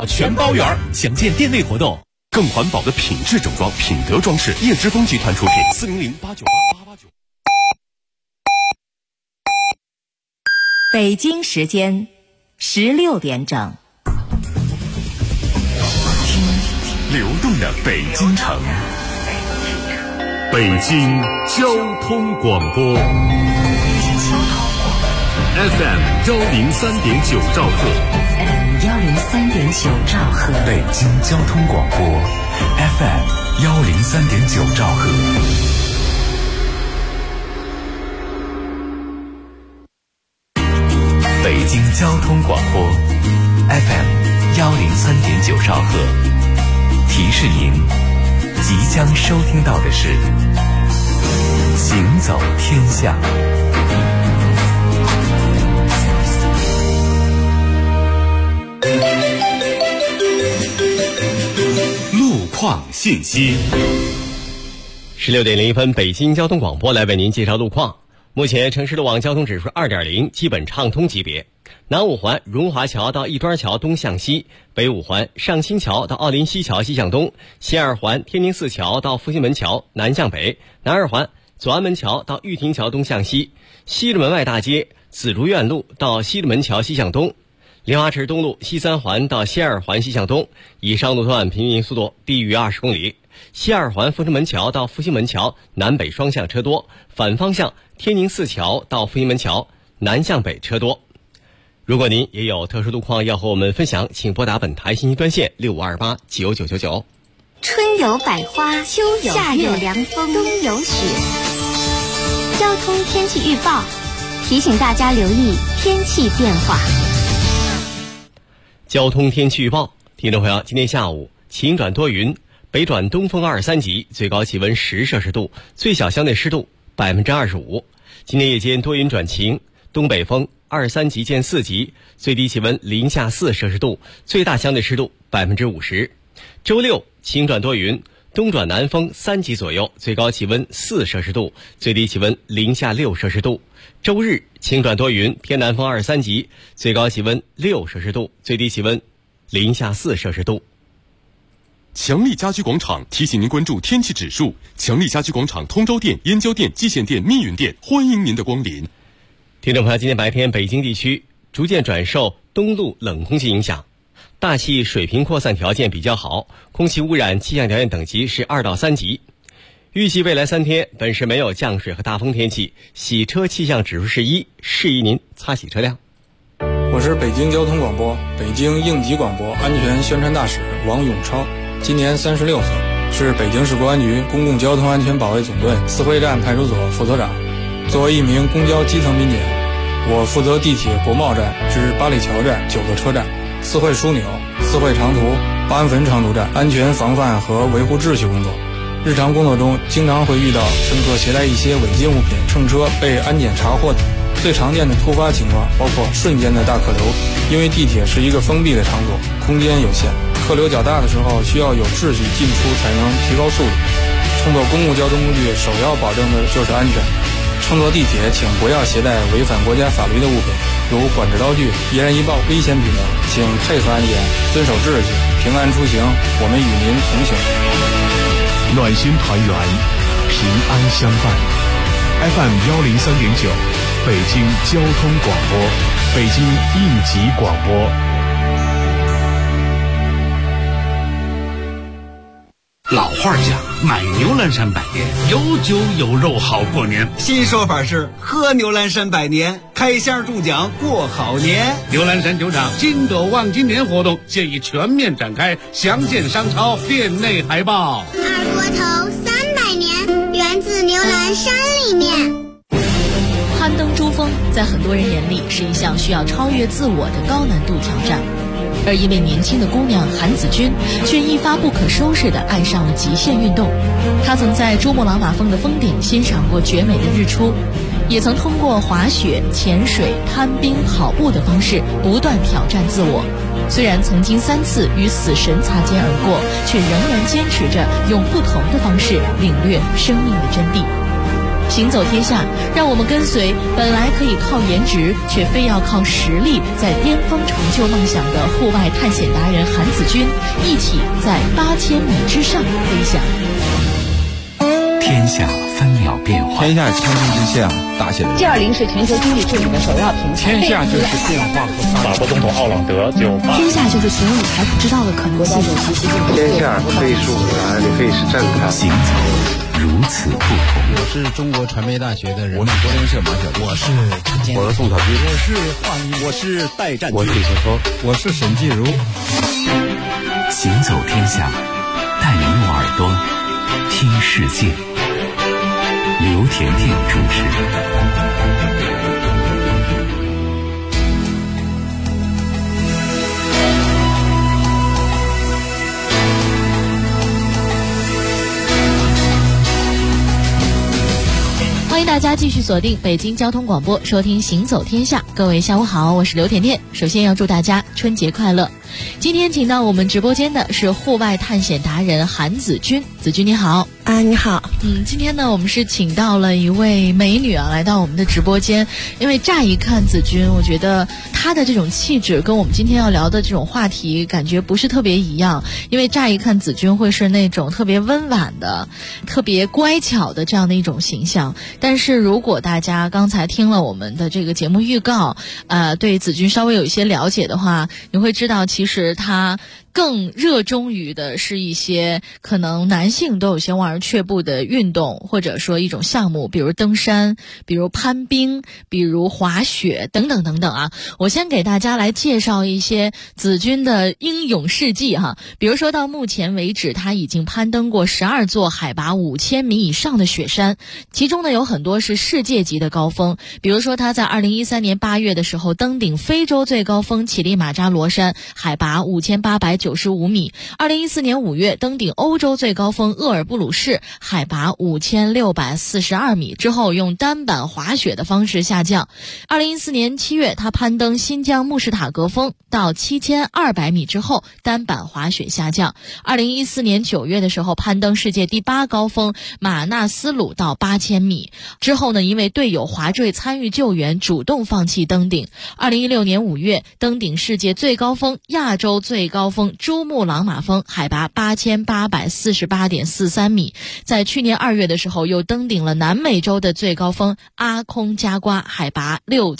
全包圆，详见店内活动。更环保的品质整装，品德装饰，叶之峰集团出品，400-898-889。 北京时间16点整。 听流动的北京城，北京交通广播 FM 103.9兆赫 103.9兆赫， 北京交通广播 FM 103.9兆赫。北京交通广播 FM 103.9兆赫，提示您即将收听到的是行走天下。路况信息。 16点01分，北京交通广播来为您介绍路况。目前城市路网交通指数2.0，基本畅通级别。南五环荣华桥到一端桥东向西，北五环上新桥到奥林西桥西向东，西二环天宁寺桥到复兴门桥南向北，南二环左安门桥到玉亭桥东向西，西直门外大街紫竹院路到西直门桥西向东，莲花池东路西三环到西二环西向东，以上路段平均速度低于20公里。西二环阜成门桥到复兴门桥南北双向车多，反方向天宁寺桥到复兴门桥南向北车多。如果您也有特殊路况要和我们分享，请拨打本台信息专线65289999。 春有百花，秋有夏有凉风，冬有雪。交通天气预报提醒大家留意天气变化。 交通天气预报，听众朋友，今天下午晴转多云，北转东风23级，最高气温10摄氏度，最小相对湿度25%。今天夜间多云转晴，东北风23级见4级，最低气温零下4摄氏度，最大相对湿度50%。周六晴转多云，东转南风3级左右，最高气温4摄氏度，最低气温零下6摄氏度。周日晴转多云，偏南风23级，最高气温6摄氏度，最低气温零下4摄氏度。 强力家居广场提醒您关注天气指数。强力家居广场通州店、燕郊店、蓟县店、密云店，欢迎您的光临。 听众朋友，今天白天北京地区逐渐转受东陆冷空气影响，大气水平扩散条件比较好，空气污染气象条件等级是2到3级。预计未来3天本市没有降水和大风天气，洗车气象指数是1，适宜您擦洗车辆。 我是北京交通广播北京应急广播安全宣传大使王永超，今年36岁，是北京市公安局公共交通安全保卫总队四惠站派出所副所长。作为一名公交基层民警，我负责地铁国贸站至八里桥站9个车站，四惠枢纽、四惠长途、八安汾长途站安全防范和维护秩序工作。日常工作中经常会遇到乘客携带一些违禁物品乘车被安检查获。最常见的突发情况包括瞬间的大客流，因为地铁是一个封闭的场所，空间有限，客流较大的时候需要有秩序进出才能提高速度。乘坐公共交通工具首要保证的就是安全。乘坐地铁请不要携带违反国家法律的物品，如管制刀具、易燃易爆、危险品等，请配合安检，遵守秩序，平安出行，我们与您同行。 暖心团圆，平安相伴。FM 103.9，北京交通广播，北京应急广播。 老话讲，买牛栏山百年，有酒有肉好过年。 新说法是喝牛栏山百年，开箱中奖过好年。 牛栏山酒厂金斗望今年活动现已全面展开，详见商超店内海报。 二锅头300年，源自牛栏山里面。 攀登珠峰在很多人眼里是一项需要超越自我的高难度挑战，而一位年轻的姑娘韩子君却一发不可收拾地爱上了极限运动。她曾在珠穆朗玛峰的峰顶欣赏过绝美的日出，也曾通过滑雪、潜水、攀冰、跑步的方式不断挑战自我。虽然曾经3次与死神擦肩而过，却仍然坚持着用不同的方式领略生命的真谛。 行走天下，让我们跟随本来可以靠颜值，却非要靠实力在巅峰成就梦想的户外探险达人韩子君，一起在8000米之上飞翔。 天下分秒变化， 天下千军之下，大写的 G20是全球经济治理的首要平台。 天下就是变化和发展。 法国总统奥朗德就天下就是所有你还不知道的可能性。 天下可以是舞台，也可以是站台。 行走如此不同。 我是中国传媒大学的人， 我是国联社马晓， 我是陈建， 我是宋小军， 我是华谊， 我是戴占， 我是李晨峰， 我是沈继如。 行走天下，带你用耳朵听世界。刘甜甜主持。 欢迎大家继续锁定北京交通广播，收听行走天下。各位下午好，我是刘甜甜。首先要祝大家春节快乐。今天请到我们直播间的是户外探险达人韩子君。子君你好。 你好。 今天呢我们是请到了一位美女来到我们的直播间，因为乍一看子君，我觉得她的这种气质跟我们今天要聊的这种话题感觉不是特别一样，因为乍一看子君会是那种特别温婉的、特别乖巧的这样的一种形象，但是如果大家刚才听了我们的这个节目预告，对子君稍微有一些了解的话，你会知道其实她更热衷于的是一些可能男性都有些望而却步的运动，或者说一种项目，比如登山，比如攀冰，比如滑雪等等等等啊。我先给大家来介绍一些子君的英勇事迹哈。比如说到目前为止，他已经攀登过12座海拔5000米以上的雪山，其中呢有很多是世界级的高峰。比如说他在2013年8月的时候登顶非洲最高峰乞力马扎罗山，海拔5895米；2014年5月登顶欧洲最高峰厄尔布鲁士，海拔5642米，之后用单板滑雪的方式下降。2014年7月，他攀登新疆穆什塔格峰到7200米之后，单板滑雪下降。2014年9月的时候，攀登世界第8高峰马纳斯鲁到8000米，之后呢，因为队友滑坠参与救援，主动放弃登顶。2016年5月，登顶世界最高峰亚洲最高峰珠穆朗玛峰，海拔8848.43米。在去年2月的时候，又登顶了南美洲的最高峰阿空加瓜，海拔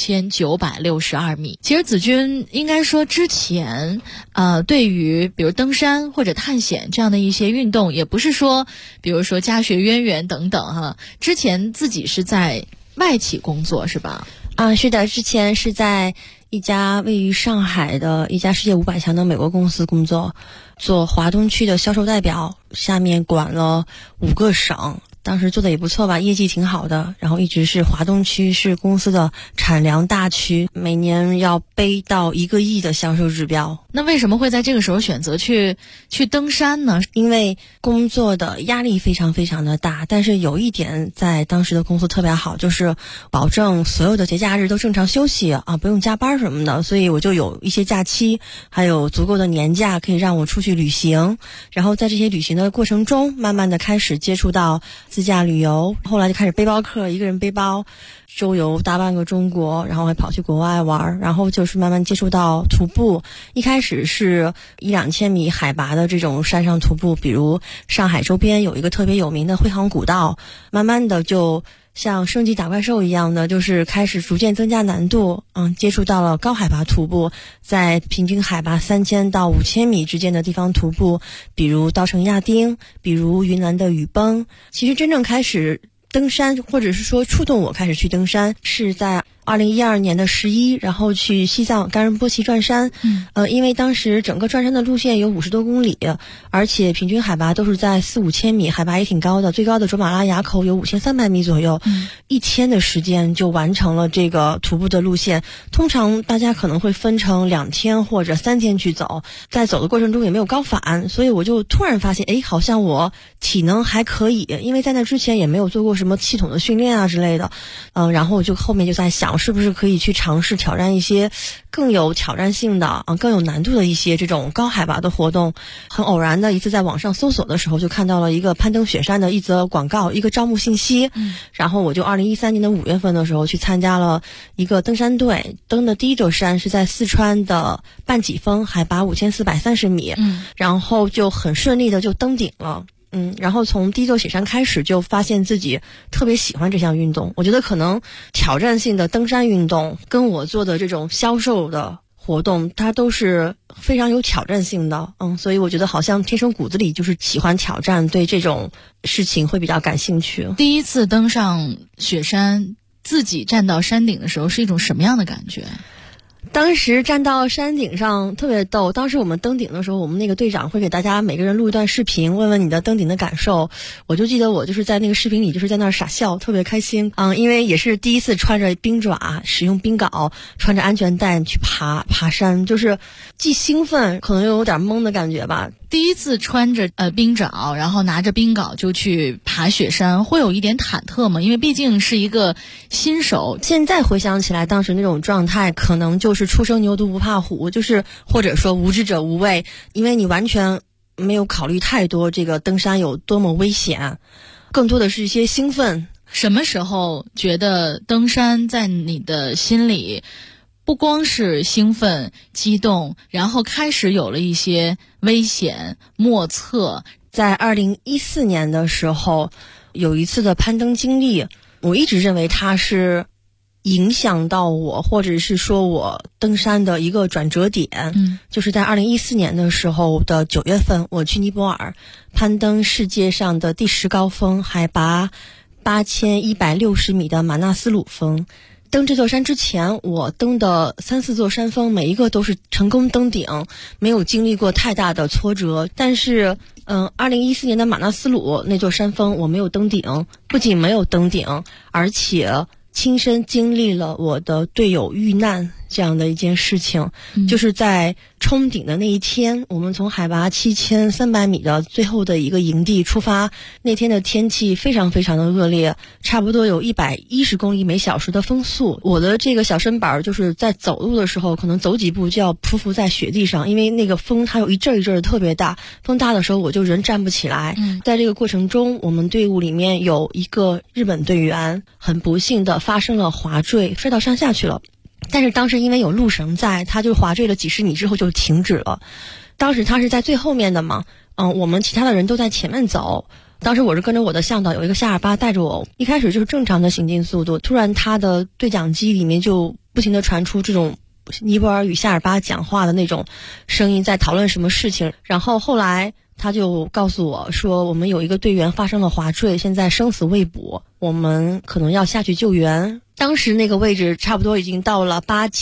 6962米。其实子君应该说之前对于比如登山或者探险这样的一些运动，也不是说比如说家学渊源等等哈，之前自己是在外企工作是吧？ 是的，之前是在一家位于上海的一家世界500强的美国公司工作，做华东区的销售代表，下面管了5个省，当时做的也不错吧，业绩挺好的，然后一直是华东区是公司的产粮大区，每年要背到1个亿的销售指标。 那为什么会在这个时候选择去登山呢？ 因为工作的压力非常非常的大，但是有一点在当时的公司特别好，就是保证所有的节假日都正常休息不用加班什么的，所以我就有一些假期，还有足够的年假可以让我出去旅行。然后在这些旅行的过程中，慢慢的开始接触到自驾旅游，后来就开始背包客，一个人背包周游大半个中国，然后还跑去国外玩，然后就是慢慢接触到徒步。一开始是1-2千米海拔的这种山上徒步，比如上海周边有一个特别有名的惠杭古道，慢慢的就像升级打怪兽一样的，就是开始逐渐增加难度，接触到了高海拔徒步，在平均海拔3000到5000米之间的地方徒步，比如稻城亚丁，比如云南的雨崩。其实真正开始登山，或者是说触动我开始去登山，是在2012年的11，然后去西藏冈仁波齐转山。因为当时整个转山的路线有50多公里，而且平均海拔都是在4-5千米，海拔也挺高的，最高的卓玛拉垭口有5300米左右。1天的时间就完成了这个徒步的路线。通常大家可能会分成2天或者3天去走，在走的过程中也没有高反，所以我就突然发现好像我体能还可以，因为在那之前也没有做过什么系统的训练之类的。然后我就后面就在想， 想是不是可以去尝试挑战一些更有挑战性的更有难度的一些这种高海拔的活动。很偶然的一次在网上搜索的时候，就看到了一个攀登雪山的一则广告，一个招募信息。然后我就2013年的5月份的时候去参加了一个登山队，登的第一座山是在四川的半脊峰，海拔5430米。然后就很顺利的就登顶了。然后从第一座雪山开始就发现自己特别喜欢这项运动。我觉得可能挑战性的登山运动跟我做的这种销售的活动，它都是非常有挑战性的。所以我觉得好像天生骨子里就是喜欢挑战，对这种事情会比较感兴趣。 第一次登上雪山，自己站到山顶的时候是一种什么样的感觉？ 当时站到山顶上特别逗，当时我们登顶的时候，我们那个队长会给大家每个人录一段视频，问问你的登顶的感受。我就记得我就是在那个视频里就是在那儿傻笑，特别开心。因为也是第一次穿着冰爪，使用冰镐，穿着安全带去爬山，就是既兴奋可能又有点懵的感觉吧。 第一次穿着冰爪，然后拿着冰镐就去爬雪山，会有一点忐忑吗？因为毕竟是一个新手。 现在回想起来，当时那种状态可能就是初生牛犊不怕虎，就是或者说无知者无畏，因为你完全没有考虑太多这个登山有多么危险，更多的是一些兴奋。 什么时候觉得登山在你的心里不光是兴奋激动，然后开始有了一些危险莫测？ 在2014年的时候有一次的攀登经历，我一直认为它是影响到我，或者是说我登山的一个转折点。就是在2014年的时候的9月份，我去尼泊尔攀登世界上的第10高峰，海拔8160米的马纳斯鲁峰。登这座山之前，我登的3、4座山峰，每一个都是成功登顶，没有经历过太大的挫折。但是2014年的马纳斯鲁那座山峰我没有登顶，不仅没有登顶，而且亲身经历了我的队友遇难这样的一件事情。就是在冲顶的那一天，我们从海拔7300米的最后的一个营地出发，那天的天气非常非常的恶劣，差不多有110公里每小时的风速。我的这个小身板就是在走路的时候可能走几步就要匍匐在雪地上，因为那个风它有一阵一阵的特别大，风大的时候我就人站不起来。在这个过程中，我们队伍里面有一个日本队员很不幸的发生了滑坠，摔到山下去了。但是当时因为有路绳在，他就滑坠了几十米之后就停止了。当时他是在最后面的嘛，我们其他的人都在前面走。当时我是跟着我的向导，有一个夏尔巴带着我，一开始就是正常的行进速度，突然他的对讲机里面就不停地传出这种尼泊尔语夏尔巴讲话的那种声音，在讨论什么事情。然后后来他就告诉我说，我们有一个队员发生了滑坠，现在生死未卜，我们可能要下去救援。当时那个位置差不多已经到了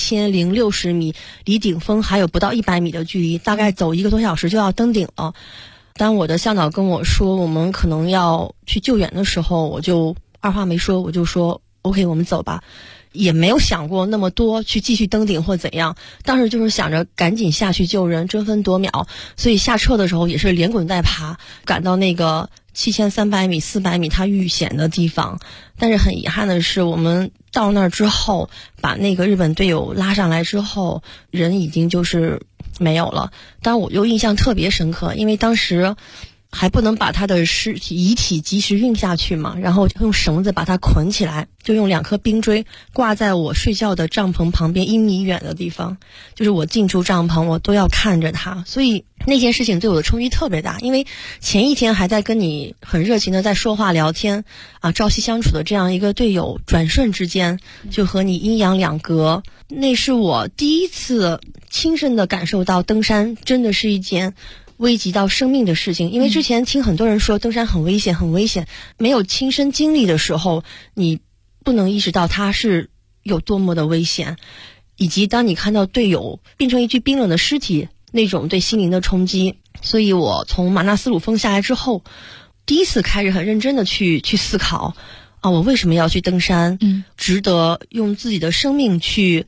8060米，离顶峰还有不到100米的距离，大概走1个多小时就要登顶了。当我的向导跟我说我们可能要去救援的时候，我就二话没说，我就说 OK 我们走吧，也没有想过那么多去继续登顶或怎样，当时就是想着赶紧下去救人，争分夺秒。所以下撤的时候也是连滚带爬赶到那个7300米400米它遇险的地方。但是很遗憾的是，我们到那儿之后把那个日本队友拉上来之后，人已经就是没有了。当然我就印象特别深刻，因为当时还不能把他的遗体及时运下去嘛，然后用绳子把他捆起来，就用2颗冰锥挂在我睡觉的帐篷旁边1米远的地方，就是我进出帐篷我都要看着他。所以那件事情对我的冲击特别大，因为前一天还在跟你很热情的在说话聊天朝夕相处的这样一个队友，转瞬之间就和你阴阳两隔。那是我第一次亲身的感受到登山真的是一件危及到生命的事情。因为之前听很多人说登山很危险很危险，没有亲身经历的时候你不能意识到它是有多么的危险，以及当你看到队友变成一具冰冷的尸体，那种对心灵的冲击。所以我从马纳斯鲁峰下来之后，第一次开始很认真的去思考我为什么要去登山，值得用自己的生命去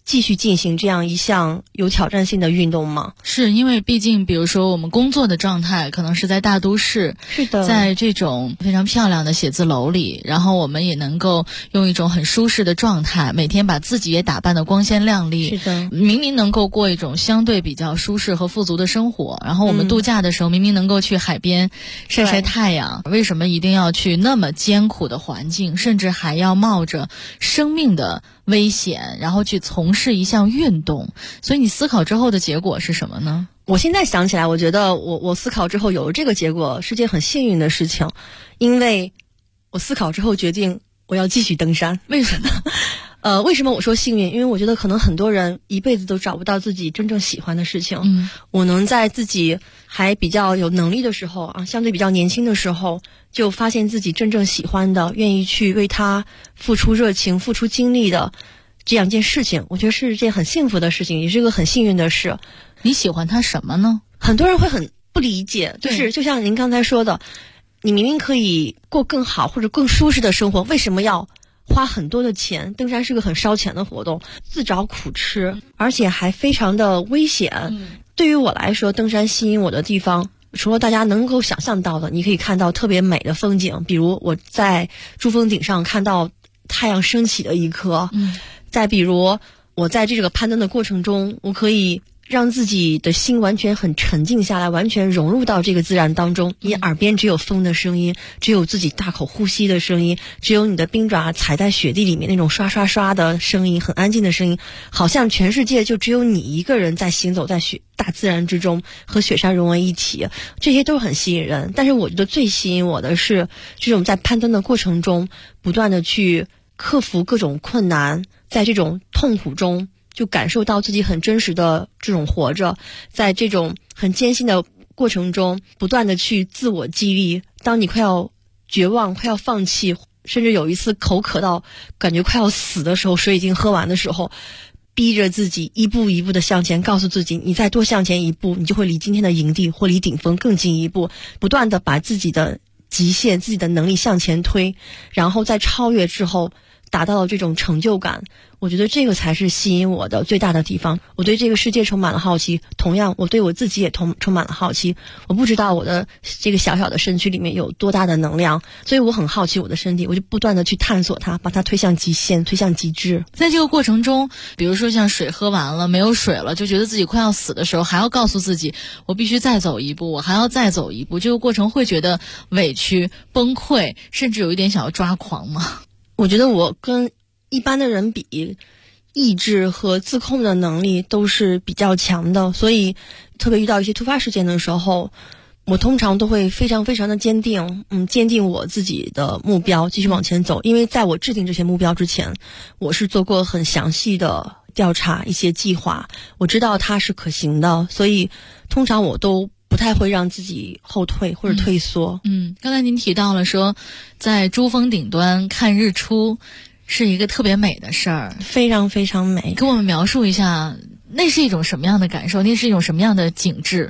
继续进行这样一项有挑战性的运动吗？ 是因为毕竟比如说我们工作的状态可能是在大都市， 是的， 在这种非常漂亮的写字楼里，然后我们也能够用一种很舒适的状态，每天把自己也打扮得光鲜亮丽， 是的， 明明能够过一种相对比较舒适和富足的生活，然后我们度假的时候明明能够去海边晒晒太阳，为什么一定要去那么艰苦的环境，甚至还要冒着生命的危险，然后去从事一项运动？所以你思考之后的结果是什么呢？ 我现在想起来，我觉得我思考之后有了这个结果是件很幸运的事情，因为我思考之后决定我要继续登山。 为什么？ 为什么我说幸运？因为我觉得可能很多人一辈子都找不到自己真正喜欢的事情。我能在自己还比较有能力的时候啊，相对比较年轻的时候，就发现自己真正喜欢的，愿意去为它付出热情、付出精力的这样一件事情，我觉得是一件很幸福的事情，也是一个很幸运的事。 你喜欢它什么呢？ 很多人会很不理解，就是就像您刚才说的，你明明可以过更好或者更舒适的生活，为什么要花很多的钱？登山是个很烧钱的活动，自找苦吃，而且还非常的危险。对于我来说，登山吸引我的地方，除了大家能够想象到的，你可以看到特别美的风景，比如我在珠峰顶上看到太阳升起的一刻，再比如我在这个攀登的过程中，我可以让自己的心完全很沉静下来，完全融入到这个自然当中。你耳边只有风的声音，只有自己大口呼吸的声音，只有你的冰爪踩在雪地里面那种刷刷刷的声音，很安静的声音，好像全世界就只有你一个人在行走在大自然之中，和雪山融为一体。这些都很吸引人，但是我觉得最吸引我的是这种在攀登的过程中不断的去克服各种困难，在这种痛苦中就感受到自己很真实的这种活着，在这种很艰辛的过程中不断的去自我激励。当你快要绝望、快要放弃，甚至有一次口渴到感觉快要死的时候，水已经喝完的时候，逼着自己一步一步的向前，告诉自己你再多向前一步，你就会离今天的营地或离顶峰更近一步，不断的把自己的极限、自己的能力向前推，然后在超越之后达到了这种成就感。我觉得这个才是吸引我的最大的地方。我对这个世界充满了好奇，同样我对我自己也充满了好奇。我不知道我的这个小小的身躯里面有多大的能量，所以我很好奇我的身体，我就不断的去探索它，把它推向极限，推向极致。 在这个过程中，比如说像水喝完了，没有水了，就觉得自己快要死的时候，还要告诉自己我必须再走一步，我还要再走一步，这个过程会觉得委屈、崩溃，甚至有一点想要抓狂吗？ 我觉得我跟一般的人比，意志和自控的能力都是比较强的，所以特别遇到一些突发事件的时候，我通常都会非常非常的坚定，坚定我自己的目标，继续往前走。因为在我制定这些目标之前，我是做过很详细的调查，一些计划，我知道它是可行的，所以通常我都不太会让自己后退或者退缩。 刚才您提到了说，在珠峰顶端看日出是一个特别美的事儿， 非常非常美。 给我们描述一下，那是一种什么样的感受？那是一种什么样的景致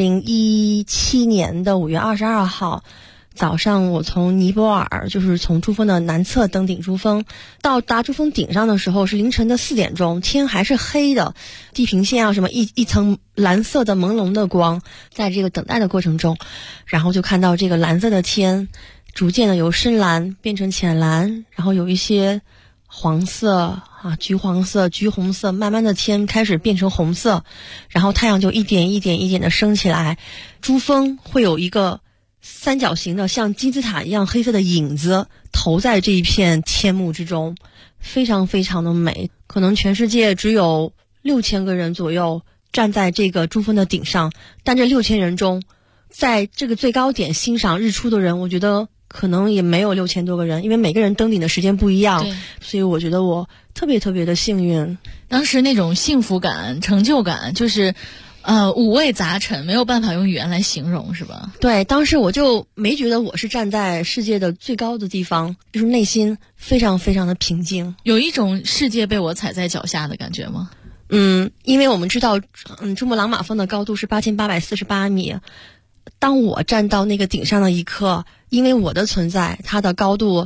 ？2017年的5月22号早上，我从尼泊尔，就是从珠峰的南侧登顶珠峰，到达珠峰顶上的时候是凌晨的4点钟，天还是黑的，地平线啊什么一层蓝色的朦胧的光。在这个等待的过程中，然后就看到这个蓝色的天逐渐的由深蓝变成浅蓝，然后有一些黄色橘黄色、橘红色，慢慢的天开始变成红色，然后太阳就一点一点一点的升起来，珠峰会有一个三角形的像金字塔一样黑色的影子投在这一片天幕之中，非常非常的美。可能全世界只有6000个人左右站在这个珠峰的顶上，但这6000人中，在这个最高点欣赏日出的人，我觉得可能也没有6000多个人，因为每个人登顶的时间不一样，所以我觉得我特别特别的幸运。 当时那种幸福感、成就感，就是五味杂陈，没有办法用语言来形容，是吧？ 对，当时我就没觉得我是站在世界的最高的地方，就是内心非常非常的平静， 有一种世界被我踩在脚下的感觉吗？ 因为我们知道，珠穆朗玛峰的高度是8848米。当我站到那个顶上的一刻，因为我的存在，它的高度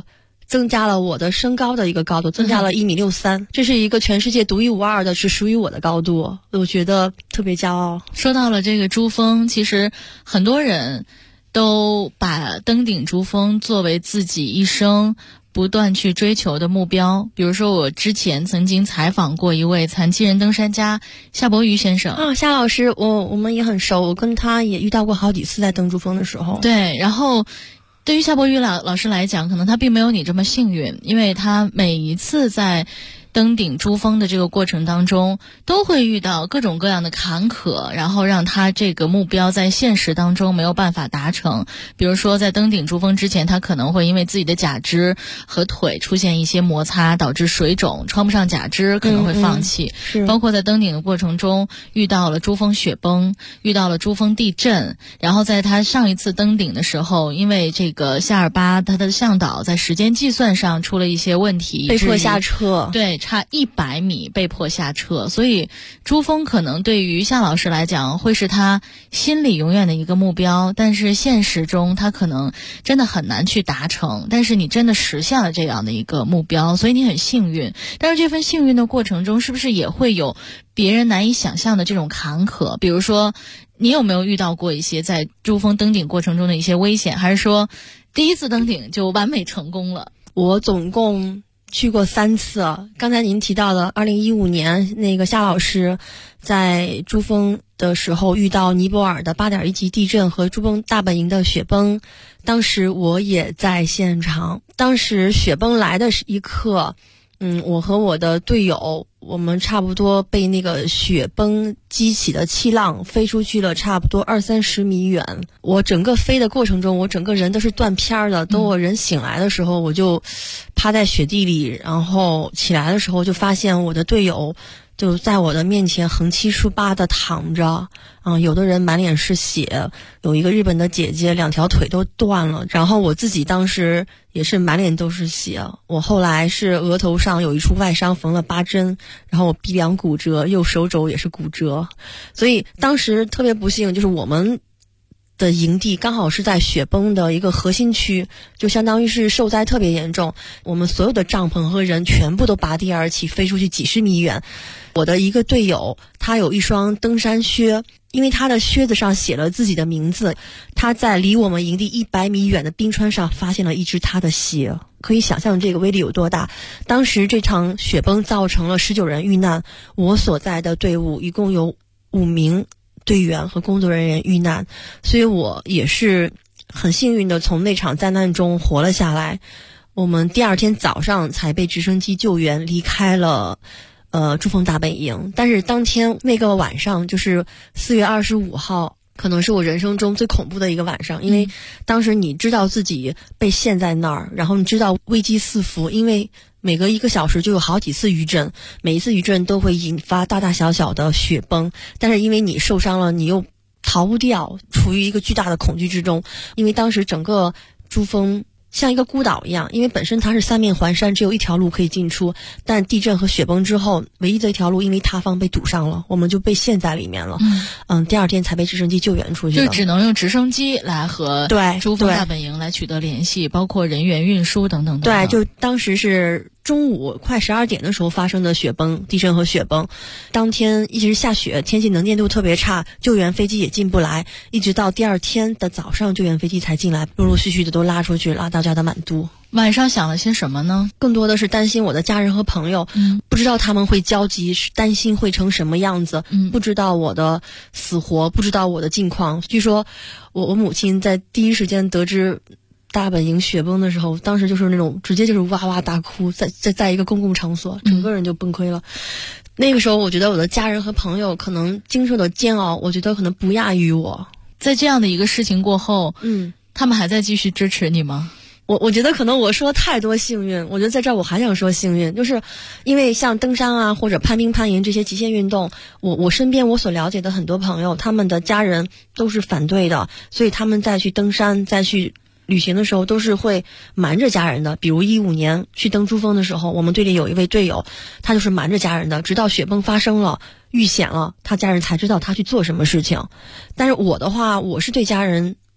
增加了我的身高的一个高度，增加了1.63米，这是一个全世界独一无二的，是属于我的高度，我觉得特别骄傲。 说到了这个珠峰，其实很多人都把登顶珠峰作为自己一生不断去追求的目标。比如说我之前曾经采访过一位残疾人登山家夏伯渝先生啊，夏老师我们也很熟，我跟他也遇到过好几次在登珠峰的时候。 对，然后对于夏伯渝老师来讲，可能他并没有你这么幸运，因为他每一次在登顶珠峰的这个过程当中都会遇到各种各样的坎坷，然后让他这个目标在现实当中没有办法达成。比如说在登顶珠峰之前，他可能会因为自己的假肢和腿出现一些摩擦，导致水肿，穿不上假肢，可能会放弃。包括在登顶的过程中遇到了珠峰雪崩，遇到了珠峰地震，然后在他上一次登顶的时候，因为这个夏尔巴他的向导在时间计算上出了一些问题， 被迫下车。 对，差100米被迫下车。所以珠峰可能对于夏老师来讲会是他心里永远的一个目标，但是现实中他可能真的很难去达成，但是你真的实现了这样的一个目标，所以你很幸运。但是这份幸运的过程中，是不是也会有别人难以想象的这种坎坷？比如说你有没有遇到过一些在珠峰登顶过程中的一些危险，还是说第一次登顶就完美成功了？ 我总共去过3次。刚才您提到的2015年那个夏老师在珠峰的时候遇到尼泊尔的8.1级地震和珠峰大本营的雪崩，当时我也在现场。当时雪崩来的一刻，我和我的队友，我们差不多被那个雪崩激起的气浪飞出去了差不多20-30米远。我整个飞的过程中，我整个人都是断片的。等我人醒来的时候，我就趴在雪地里，然后起来的时候就发现我的队友就在我的面前横七竖八的躺着，有的人满脸是血，有一个日本的姐姐2条腿都断了，然后我自己当时也是满脸都是血。我后来是额头上有一处外伤，缝了8针，然后我鼻梁骨折，右手肘也是骨折。所以当时特别不幸，就是我们的营地刚好是在雪崩的一个核心区，就相当于是受灾特别严重。我们所有的帐篷和人全部都拔地而起，飞出去几十米远。我的一个队友，他有一双登山靴，因为他的靴子上写了自己的名字，他在离我们营地100米远的冰川上发现了一只他的鞋。可以想象这个威力有多大。当时这场雪崩造成了19人遇难，我所在的队伍一共有5名队员和工作人员遇难，所以我也是很幸运的从那场灾难中活了下来。我们第2天早上才被直升机救援离开了珠峰大本营。但是当天那个晚上，就是4月25号，可能是我人生中最恐怖的一个晚上。因为当时你知道自己被陷在那儿，然后你知道危机四伏，因为每隔1个小时就有好几次余震，每一次余震都会引发大大小小的雪崩，但是因为你受伤了，你又逃不掉，处于一个巨大的恐惧之中。因为当时整个珠峰像一个孤岛一样，因为本身它是3面环山，只有一条路可以进出，但地震和雪崩之后，唯一的一条路因为塌方被堵上了，我们就被陷在里面了。第2天才被直升机救援出去的， 就只能用直升机来和珠峰大本营来取得联系，包括人员运输等等等等。 对，就当时是中午快12点的时候发生的雪崩，地震和雪崩。当天一直下雪，天气能见度特别差，救援飞机也进不来，一直到第2天的早上，救援飞机才进来，陆陆续续的都拉出去，拉到加德满都。 晚上想了些什么呢？ 更多的是担心我的家人和朋友，不知道他们会焦急，担心会成什么样子，不知道我的死活，不知道我的近况。据说我母亲在第一时间得知大本营雪崩的时候，当时就是那种直接就是哇哇大哭，在一个公共场所，整个人就崩溃了。那个时候我觉得我的家人和朋友可能经受的煎熬，我觉得可能不亚于我。 在这样的一个事情过后，他们还在继续支持你吗？ 我觉得可能我说太多幸运，我觉得在这儿我还想说幸运，就是因为像登山啊或者攀冰攀岩这些极限运动，我身边我所了解的很多朋友，他们的家人都是反对的，所以他们再去登山再去旅行的时候都是会瞒着家人的。比如15年去登珠峰的时候，我们队里有一位队友，他就是瞒着家人的，直到雪崩发生了遇险了，他家人才知道他去做什么事情。但是我的话，我是对家人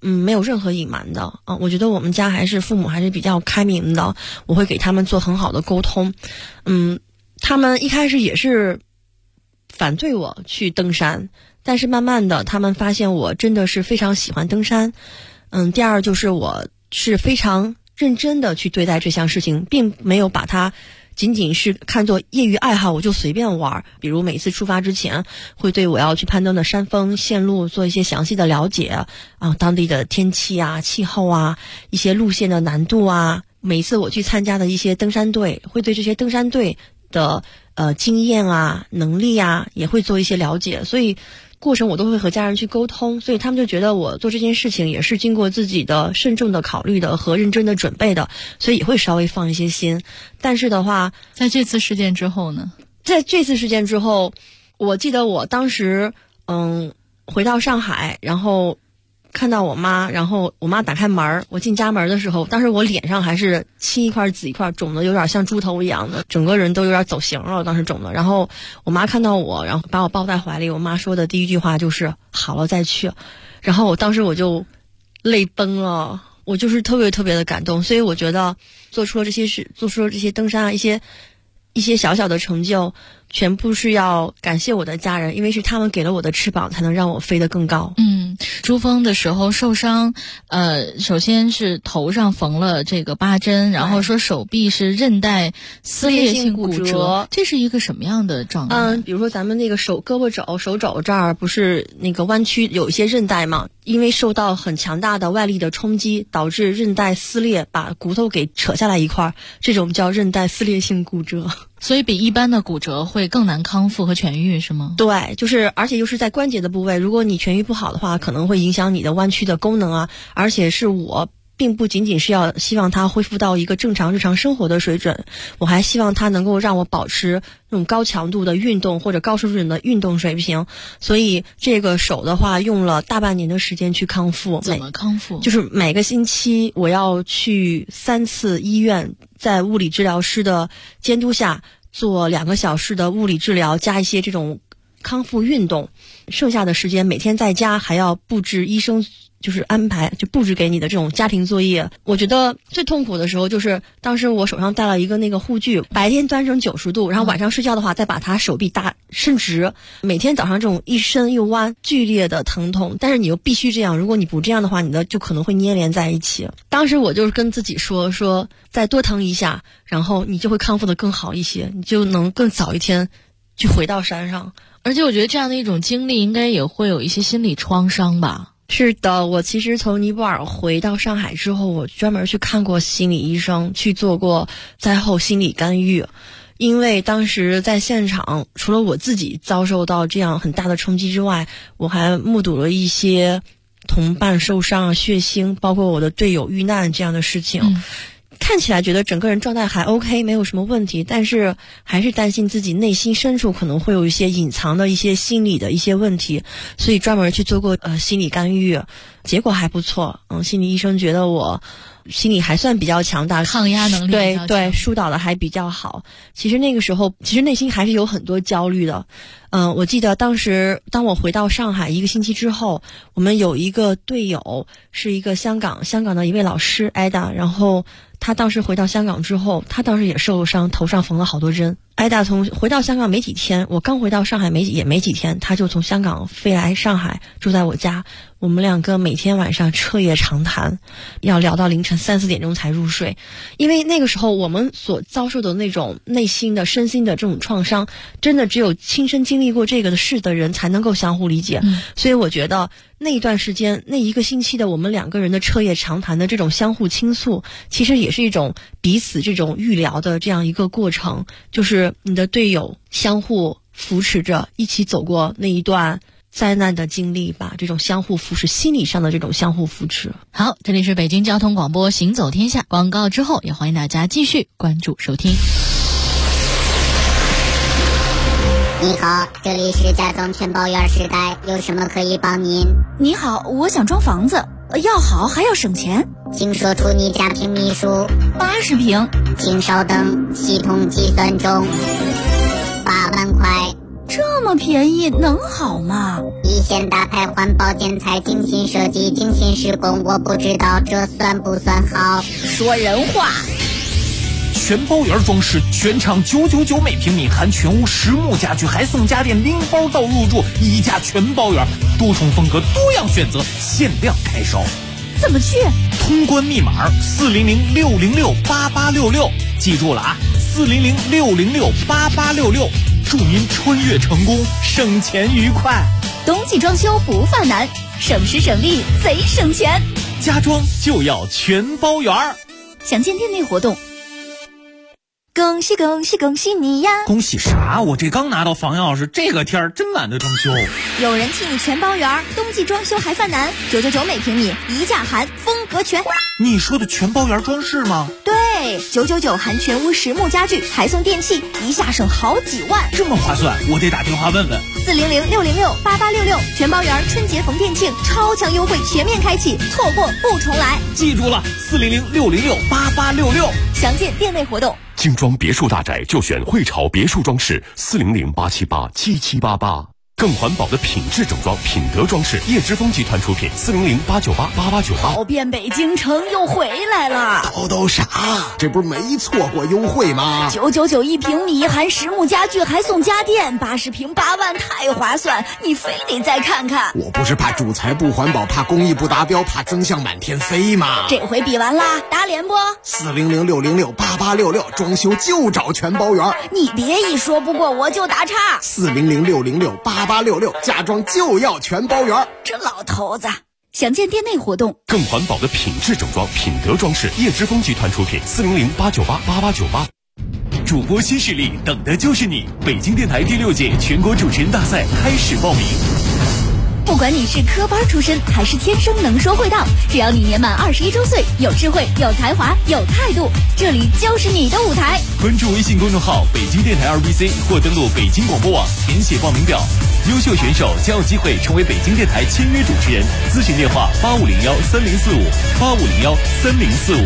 没有任何隐瞒的啊。我觉得我们家父母还是比较开明的，我会给他们做很好的沟通。他们一开始也是反对我去登山，但是慢慢的他们发现我真的是非常喜欢登山。第二就是我是非常认真的去对待这项事情，并没有把它仅仅是看作业余爱好，我就随便玩。比如每次出发之前，会对我要去攀登的山峰、线路做一些详细的了解啊，当地的天气啊、气候啊、一些路线的难度啊。每次我去参加的一些登山队，会对这些登山队的经验啊、能力啊，也会做一些了解。所以过程我都会和家人去沟通，所以他们就觉得我做这件事情也是经过自己的慎重的考虑的和认真的准备的，所以也会稍微放一些心。但是的话， 在这次事件之后呢？ 在这次事件之后，我记得我当时回到上海，然后看到我妈，然后我妈打开门，我进家门的时候，当时我脸上还是青一块紫一块，肿的有点像猪头一样的，整个人都有点走形了，当时肿的。然后我妈看到我，然后把我抱在怀里，我妈说的第一句话就是好了再去。然后当时我就泪崩了，我就是特别特别的感动。所以我觉得做出了这些事，做出了这些登山啊，一些小小的成就，全部是要感谢我的家人，因为是他们给了我的翅膀，才能让我飞得更高。 珠峰的时候受伤，首先是头上缝了这个8针，然后说手臂是韧带撕裂性骨折，这是一个什么样的状态？ 比如说咱们那个胳膊肘、手肘这儿不是那个弯曲有一些韧带嘛，因为受到很强大的外力的冲击，导致韧带撕裂，把骨头给扯下来一块，这种叫韧带撕裂性骨折。 所以比一般的骨折会更难康复和痊愈是吗？ 对，而且又是在关节的部位，如果你痊愈不好的话，可能会影响你的弯曲的功能啊。而且是我并不仅仅是要希望它恢复到一个正常日常生活的水准，我还希望它能够让我保持那种高强度的运动或者高水准的运动水平。所以这个手的话用了大半年的时间去康复。 怎么康复？ 就是每个星期我要去3次医院，在物理治疗师的监督下做2个小时的物理治疗，加一些这种康复运动。剩下的时间每天在家还要布置医生就是安排就布置给你的这种家庭作业。我觉得最痛苦的时候就是当时我手上戴了一个那个护具，白天端正90度，然后晚上睡觉的话再把它手臂伸直，每天早上这种一伸一弯剧烈的疼痛，但是你又必须这样，如果你不这样的话，你的就可能会粘连在一起。当时我就是跟自己说再多疼一下，然后你就会康复的更好一些，你就能更早一天去回到山上。 而且我觉得这样的一种经历应该也会有一些心理创伤吧。 是的，我其实从尼泊尔回到上海之后，我专门去看过心理医生，去做过灾后心理干预。因为当时在现场，除了我自己遭受到这样很大的冲击之外，我还目睹了一些同伴受伤、血腥，包括我的队友遇难这样的事情。看起来觉得整个人状态还 OK， 没有什么问题，但是还是担心自己内心深处可能会有一些隐藏的一些心理的一些问题，所以专门去做过心理干预，结果还不错。心理医生觉得我心理还算比较强大， 抗压能力对疏导的还比较好。其实那个时候内心还是有很多焦虑的。我记得当时当我回到上海1个星期之后，我们有一个队友是一个香港的一位老师艾达，然后他当时回到香港之后，他当时也受了伤，头上缝了好多针。艾达从回到香港没几天，我刚回到上海也没几天，他就从香港飞来上海住在我家，我们2个每天晚上彻夜长谈，要聊到凌晨3、4点钟才入睡。因为那个时候我们所遭受的那种内心的身心的这种创伤，真的只有亲身经历过这个的事的人才能够相互理解。所以我觉得那一段时间，那1个星期的我们2个人的彻夜长谈的这种相互倾诉，其实也是一种彼此这种预疗的这样一个过程，就是你的队友相互扶持着一起走过那一段灾难的经历吧，这种相互扶持，心理上的这种相互扶持。 好，这里是北京交通广播行走天下，广告之后也欢迎大家继续关注收听。 你好，这里是家装全包院时代，有什么可以帮您？ 你好，我想装房子，要好还要省钱， 请说出你家平米数。 80平。 请稍等，系统计算中。8万块。 这么么便宜能好吗？ 一线大牌环保建材，精心设计，精心施工，我不知道这算不算好？ 说人话。 全包圆装饰，全场999每平米，含全屋实木家具，还送家电零包到入住，1价全包圆，多重风格，多样选择，限量开烧。 怎么去？ 通关密码400-606-8866，记住了啊，400-606-8866，祝您穿越成功，省钱愉快。 冬季装修不犯难，省时省力贼省钱， 家装就要全包圆。 详见店内活动。恭喜恭喜恭喜你呀！ 恭喜啥？我这刚拿到房钥匙，这个天儿真懒得装修。 有人替你全包圆，冬季装修还犯难，999每平米，1价含，风格全。 你说的全包圆装饰吗？ 对，999含全屋实木家具，还送电器，1下省好几万， 这么划算，我得打电话问问。 400-606-8866，全包圆春节逢店庆，超强优惠全面开启，错过不重来。 记住了，400-606-8866， 详见店内活动。 精装别墅大宅就选汇潮别墅装饰，400-878-7788。更环保的品质整装，品德装饰，叶之峰集团出品，400-898-8898。 跑遍北京城又回来了， 都啥？这不是没错过优惠吗 ？999一平米，含实木家具，还送家电，80平8万，太划算！你非得再看看。 我不是怕主材不环保，怕工艺不达标，怕增项满天飞吗？ 这回比完啦，打脸不 ？400-606-8866，装修就找全包圆。 你别一说不过我就打岔。 400-606-8866，家装就要全包圆。 这老头子。详见店内活动。 更环保的品质整装，品德装饰，叶之峰集团出品，400-898-8898。 主播新势力，等的就是你！北京电台第6届全国主持人大赛开始报名。 不管你是科班出身还是天生能说会道，只要你年满21周岁，有智慧、有才华、有态度，这里就是你的舞台。 关注微信公众号北京电台2BC 或登录北京广播网填写报名表，优秀选手将有机会成为北京电台签约主持人。咨询电话8501-3045，8501-3045。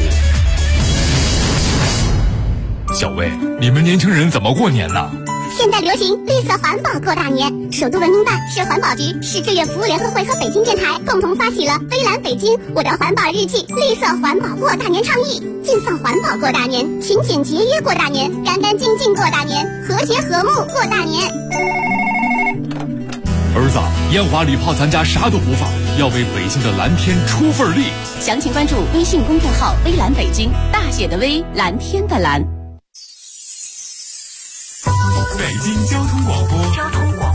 小魏，你们年轻人怎么过年呢？ 现在流行绿色环保过大年，首都文明办、市环保局、市志愿服务联合会和北京电台共同发起了微蓝北京我的环保日记绿色环保过大年倡议，尽放环保过大年，勤俭节约过大年，干干净净过大年，和谐和睦过大年。 儿子，烟花礼炮咱家啥都不放，要为北京的蓝天出份力。 详情关注微信公众号微蓝北京，大写的微，蓝天的蓝。 北京交通广播，FM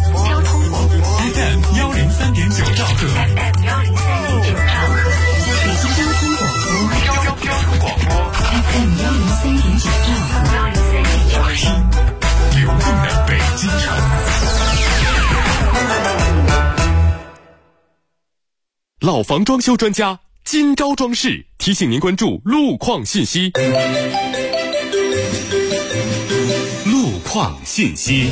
103.9兆赫， 北京交通广播，FM 103.9兆赫， 流动的北京城。 老房装修专家金招装饰提醒您关注路况信息。 况信息。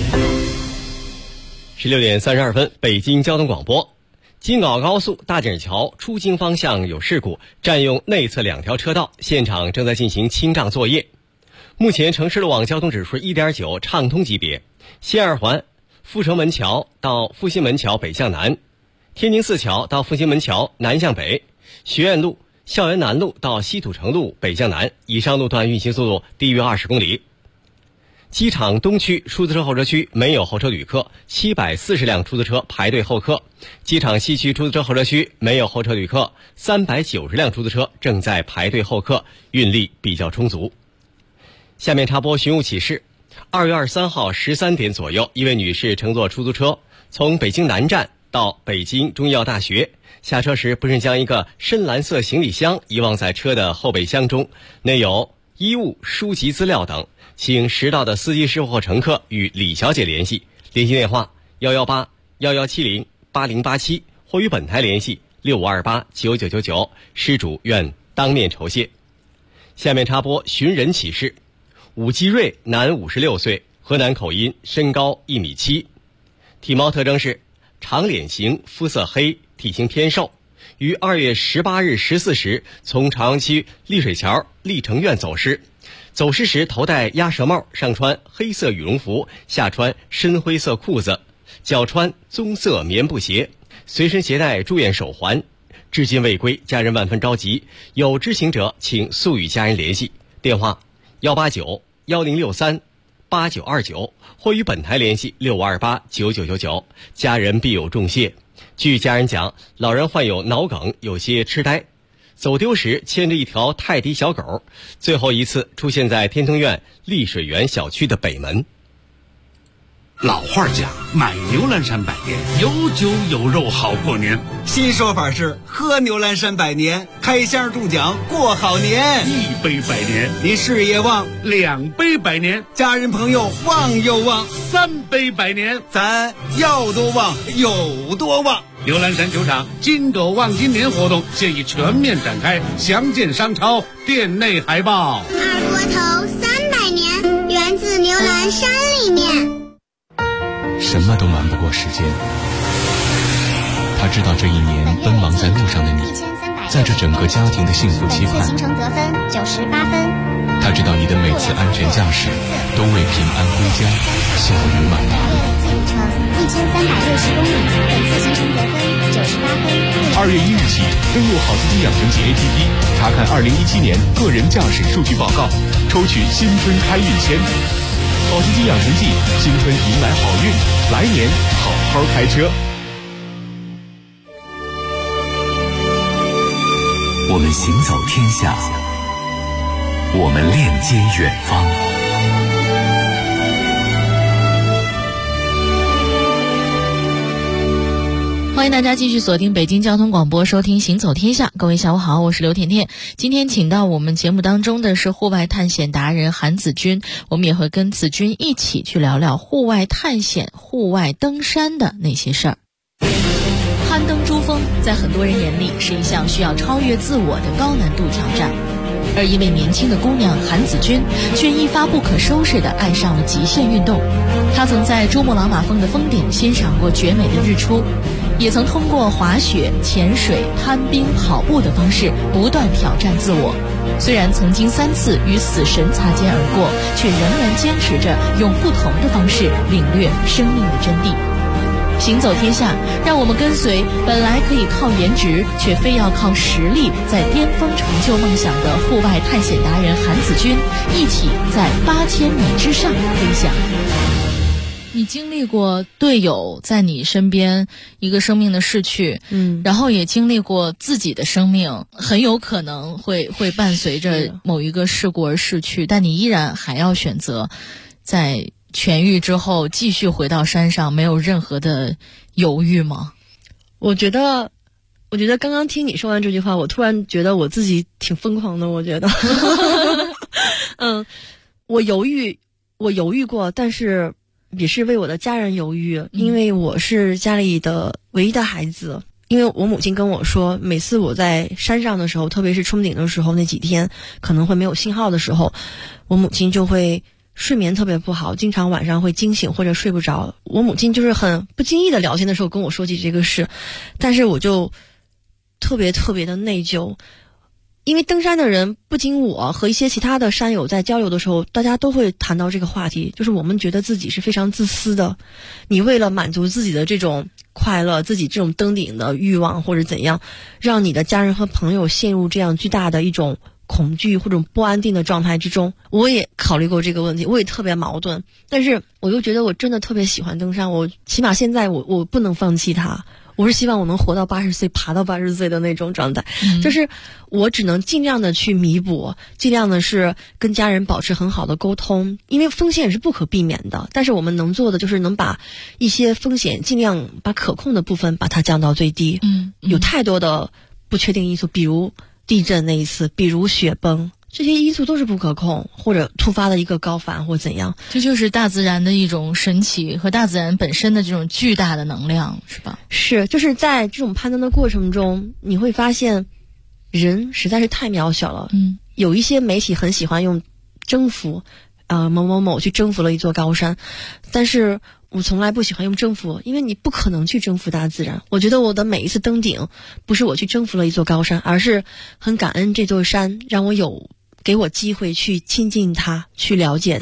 16点32分，北京交通广播。京广高速大井桥出京方向有事故，占用内侧2条车道，现场正在进行清障作业。目前城市路网交通指数 1.9 畅通级别，西二环阜成门桥到复兴门桥北向南，天宁寺桥到复兴门桥南向北，学院路、校园南路到西土城路北向南，以上路段运行速度低于20公里。机场东区出租车候车区没有候车旅客，740辆出租车排队候客；机场西区出租车候车区没有候车旅客，390辆出租车正在排队候客，运力比较充足。下面插播寻物启事：2月23号13点左右，一位女士乘坐出租车从北京南站到北京中医药大学，下车时不慎将一个深蓝色行李箱遗忘在车的后备箱中，内有衣物、书籍资料等，请识到的司机师傅或乘客与李小姐联系，联系电话118-1170-8087，或与本台联系6528-9999，失主愿当面酬谢。下面插播寻人启事：武基瑞，男56岁，河南口音，身高1.7米，体貌特征是长脸型，肤色黑，体型偏瘦。于2月18日14时从朝阳区丽水桥丽城苑走失，走失时头戴鸭舌帽，上穿黑色羽绒服，下穿深灰色裤子， 脚穿棕色棉布鞋，随身携带住院手环，至今未归，家人万分着急。有知情者请速与家人联系，电话189-1063-8929，或与本台联系6528-9999，家人必有重谢。据家人讲，老人患有脑梗，有些痴呆，走丢时牵着一条泰迪小狗，最后一次出现在天通苑丽水园小区的北门。 老话讲，买牛栏山百年，有酒有肉好过年。 新说法是喝牛栏山百年，开箱中奖过好年。 1杯百年， 你事业旺 ；2杯百年， 家人朋友旺又旺 ；3杯百年， 咱要多旺有多旺。 牛栏山球场金狗旺金年活动现已全面展开，详见商超店内海报。 二锅头300年，源自牛栏山里面。 什么都瞒不过时间，他知道这一年奔忙在路上的你，在这整个家庭的幸福期盼。 行程得分98分。 他知道你的每次安全驾驶都为平安归家笑语满堂。 北京1360公里，本次行程得分98分。 2月1日起，登录好司机养成记 APP， 查看2017年个人驾驶数据报告，抽取新春开运签。好司机养成记，新春迎来好运，来年好好开车。 我们行走天下，我们链接远方。 欢迎大家继续锁定北京交通广播，收听行走天下。各位下午好，我是刘甜甜。今天请到我们节目当中的是户外探险达人韩子君，我们也会跟子君一起去聊聊户外探险、户外登山的那些事儿。攀登珠峰在很多人眼里是一项需要超越自我的高难度挑战，而一位年轻的姑娘韩子君却一发不可收拾地爱上了极限运动。她曾在珠穆朗玛峰的峰顶欣赏过绝美的日出，也曾通过滑雪、潜水、攀冰、跑步的方式不断挑战自我。虽然曾经3次与死神擦肩而过，却仍然坚持着用不同的方式领略生命的真谛。行走天下，让我们跟随本来可以靠颜值，却非要靠实力在巅峰成就梦想的户外探险达人韩子君，一起在8000米之上飞翔。你经历过队友在你身边一个生命的逝去，然后也经历过自己的生命很有可能会伴随着某一个事故而逝去，但你依然还要选择在痊愈之后继续回到山上，没有任何的犹豫吗？ 我觉得刚刚听你说完这句话，我突然觉得我自己挺疯狂的。我觉得我犹豫过，但是也是为我的家人犹豫，因为我是家里的唯一的孩子。因为我母亲跟我说，每次我在山上的时候，特别是冲顶的时候，那几天可能会没有信号的时候，我母亲就会睡眠特别不好，经常晚上会惊醒或者睡不着。我母亲就是很不经意的聊天的时候跟我说起这个事，但是我就特别的内疚。因为登山的人，不仅我和一些其他的山友在交流的时候，大家都会谈到这个话题，就是我们觉得自己是非常自私的。你为了满足自己的这种快乐，自己这种登顶的欲望或者怎样，让你的家人和朋友陷入这样巨大的一种恐惧或者不安定的状态之中。我也考虑过这个问题，我也特别矛盾，但是我又觉得我真的特别喜欢登山，我起码现在我不能放弃它。我是希望我能活到80岁，爬到80岁的那种状态，就是我只能尽量的去弥补，尽量的是跟家人保持很好的沟通，因为风险是不可避免的，但是我们能做的就是能把一些风险尽量把可控的部分把它降到最低。有太多的不确定因素，比如地震那一次，比如雪崩，这些因素都是不可控，或者突发的一个高反或怎样。 这就是大自然的一种神奇和大自然本身的这种巨大的能量，是吧？ 是，就是在这种攀登的过程中，你会发现人实在是太渺小了。有一些媒体很喜欢用征服某某某去征服了一座高山，但是我从来不喜欢用征服，因为你不可能去征服大自然。我觉得我的每一次登顶不是我去征服了一座高山，而是很感恩这座山让我给我机会去亲近它，去了解它。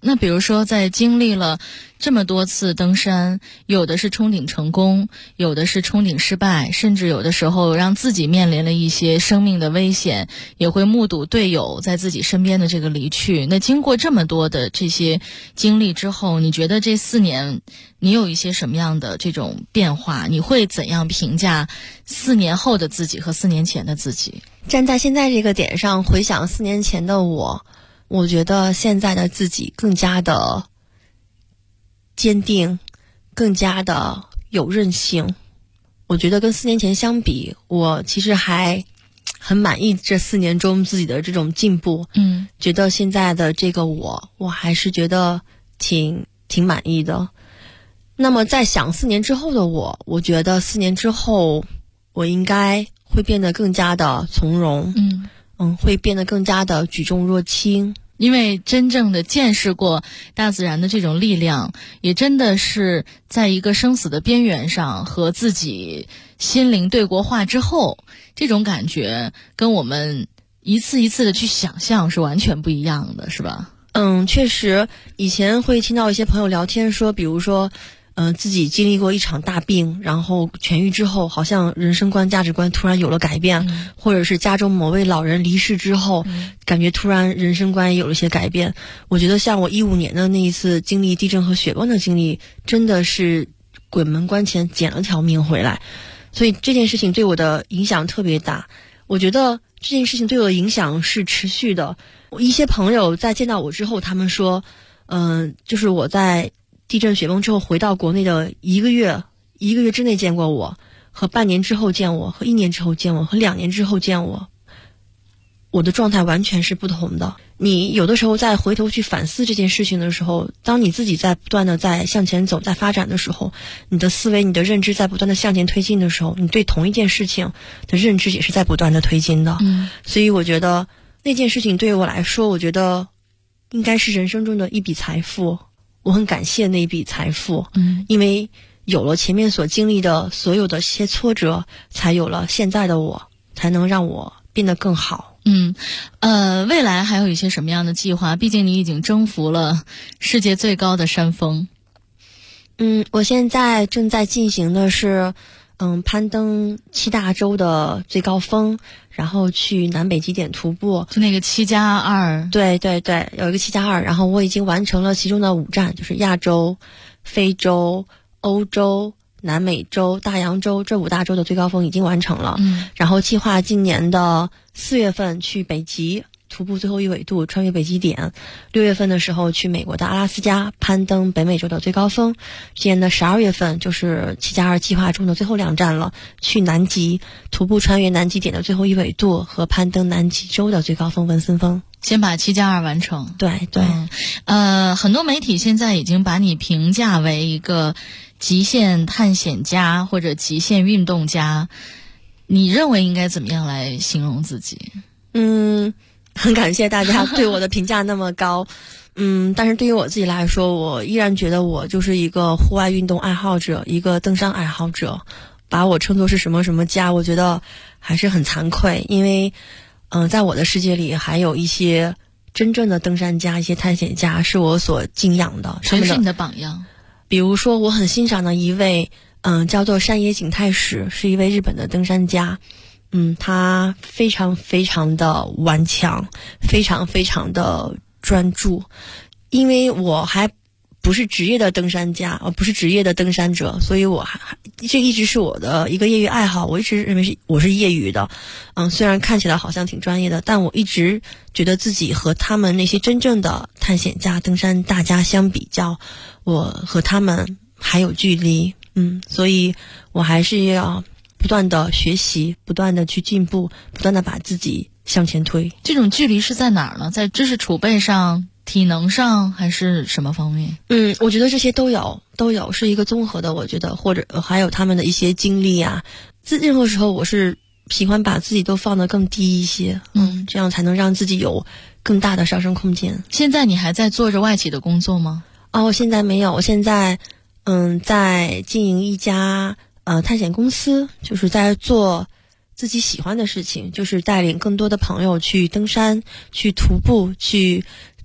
那比如说在经历了这么多次登山，有的是冲顶成功，有的是冲顶失败，甚至有的时候让自己面临了一些生命的危险，也会目睹队友在自己身边的这个离去。那经过这么多的这些经历之后，你觉得这4年你有一些什么样的这种变化？你会怎样评价4年后的自己和4年前的自己？ 站在现在这个点上回想4年前的我觉得现在的自己更加的坚定，更加的有韧性。我觉得跟4年前相比，我其实还很满意这4年中自己的这种进步。觉得现在的这个我还是觉得挺满意的。那么在想4年之后的我觉得4年之后我应该会变得更加的从容，会变得更加的举重若轻。 因为真正的见识过大自然的这种力量，也真的是在一个生死的边缘上和自己心灵对过话之后，这种感觉跟我们一次一次的去想象是完全不一样的，是吧？ 确实，以前会听到一些朋友聊天说，比如说自己经历过一场大病，然后痊愈之后好像人生观价值观突然有了改变，或者是家中某位老人离世之后，感觉突然人生观也有了些改变。我觉得像我15年的那一次经历地震和雪崩的经历，真的是鬼门关前捡了条命回来，所以这件事情对我的影响特别大。我觉得这件事情对我的影响是持续的。一些朋友在见到我之后，他们说就是我在地震雪崩之后回到国内的一个月之内见过我，和半年之后见我，和1年之后见我，和2年之后见我，我的状态完全是不同的。你有的时候在回头去反思这件事情的时候，当你自己在不断的在向前走，在发展的时候，你的思维你的认知在不断的向前推进的时候，你对同一件事情的认知也是在不断的推进的。所以我觉得那件事情对于我来说，我觉得应该是人生中的一笔财富。我很感谢那一笔财富，因为有了前面所经历的所有的些挫折，才有了现在的我，才能让我变得更好。 未来还有一些什么样的计划？毕竟你已经征服了世界最高的山峰。 我现在正在进行的是攀登7大洲的最高峰，然后去南北极点徒步， 就那个7+2。 对，有一个7+2，然后我已经完成了其中的5站，就是亚洲、非洲、欧洲、南美洲、大洋洲这5大洲的最高峰已经完成了。然后计划今年的4月份去北极徒步最后一纬度，穿越北极点；6月份的时候去美国的阿拉斯加攀登北美洲的最高峰；今年的12月份就是7+2计划中的最后2站了，去南极徒步穿越南极点的最后一纬度和攀登南极洲的最高峰文森峰。 先把7+2完成。 对， 很多媒体现在已经把你评价为一个极限探险家或者极限运动家，你认为应该怎么样来形容自己？ 很感谢大家对我的评价那么高。但是对于我自己来说，我依然觉得我就是一个户外运动爱好者，一个登山爱好者。把我称作是什么什么家，我觉得还是很惭愧，因为在我的世界里还有一些真正的登山家，一些探险家是我所敬仰的。 谁是你的榜样？ 比如说我很欣赏的一位叫做山野景太史，是一位日本的登山家。他非常非常的顽强，非常非常的专注。因为我还不是职业的登山家，不是职业的登山者，所以这一直是我的一个业余爱好。我一直认为我是业余的，虽然看起来好像挺专业的，但我一直觉得自己和他们那些真正的探险家、登山大家相比较，我和他们还有距离。所以我还是要不断的学习，不断的去进步，不断的把自己向前推。 这种距离是在哪儿呢？在知识储备上、体能上，还是什么方面？ 我觉得这些都有，是一个综合的。我觉得或者还有他们的一些经历啊。任何时候我是喜欢把自己都放得更低一些，这样才能让自己有更大的上升空间。 现在你还在做着外企的工作吗？ 我现在没有，我现在在经营一家探险公司，就是在做自己喜欢的事情，就是带领更多的朋友去登山、去徒步、去